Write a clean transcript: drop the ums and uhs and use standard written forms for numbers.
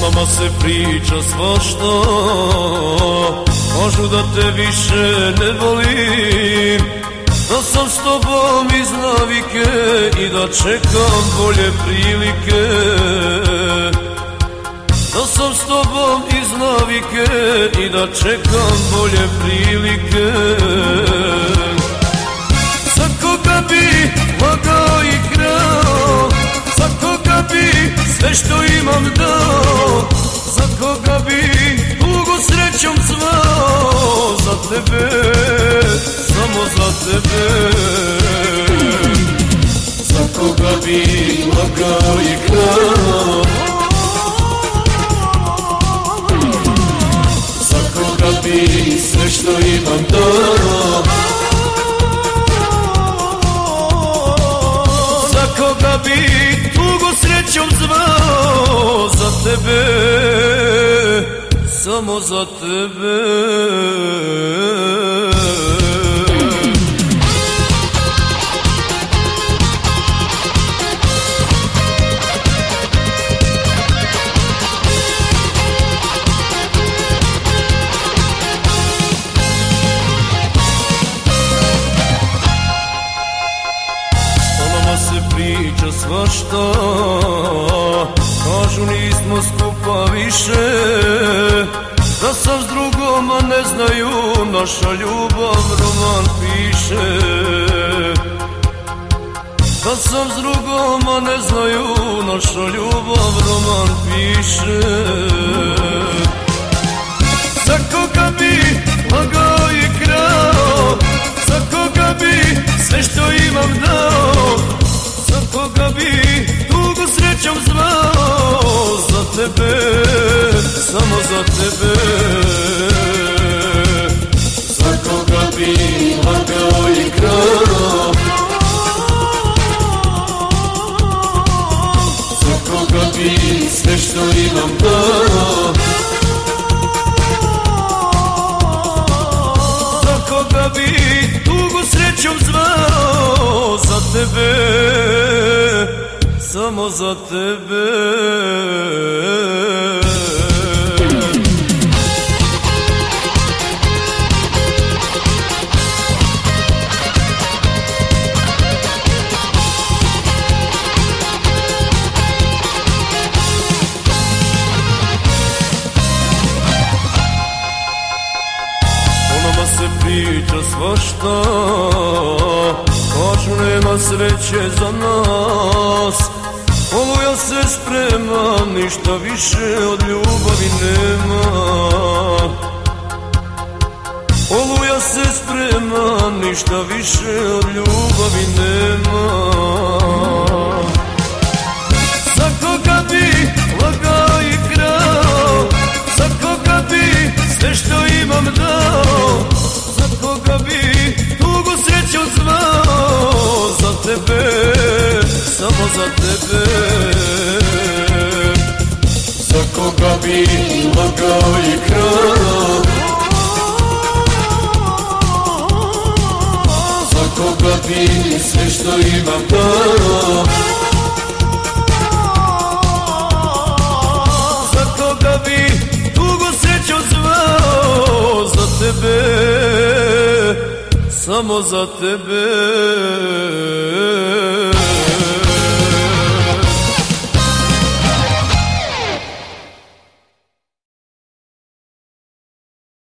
nama se priča svašta, kažu da te više ne volim, da sam s tobom iz navike i da čekam bolje prilike. Da sam s tobom iz navike i da čekam bolje prilike. Za koga bi lagao i krao, za koga bi sve što imam dao, za koga bi dugo srećom zvao, za tebe, samo za tebe. Za koga bi lagao i krao, za koga bi sve što imam dao, za koga bi dugo srećom zvao, za tebe, samo za tebe. Priča svašta, kažu nismo skupa više, da sam s drugom, a ne znaju, naša ljubav roman piše. Da sam s drugom, a ne znaju, naša ljubav roman piše. Za koga bi lagao i krao, za koga bi sve što imam dao, za koga bi dugo srećom zvao, za tebe, samo za tebe. Za koga bi lagao i krao, za koga bi sve što imam dao, za koga bi dugo srećom zvao, za tebe, samo za tebe. O nama se priča svašta, kažu nema sreće za nas, oluja se sprema, ništa više od ljubavi nema. Oluja se sprema, ništa više od ljubavi nema. Za koga bi lagao i krao, za koga bi sve što imam dao, za koga bi dugo srećom zvao, za tebe, samo za tebe. Za koga bi lagao i krao, za koga bi sve što imam dao, za koga bi dugo srećom zvao, za tebe, samo za tebe.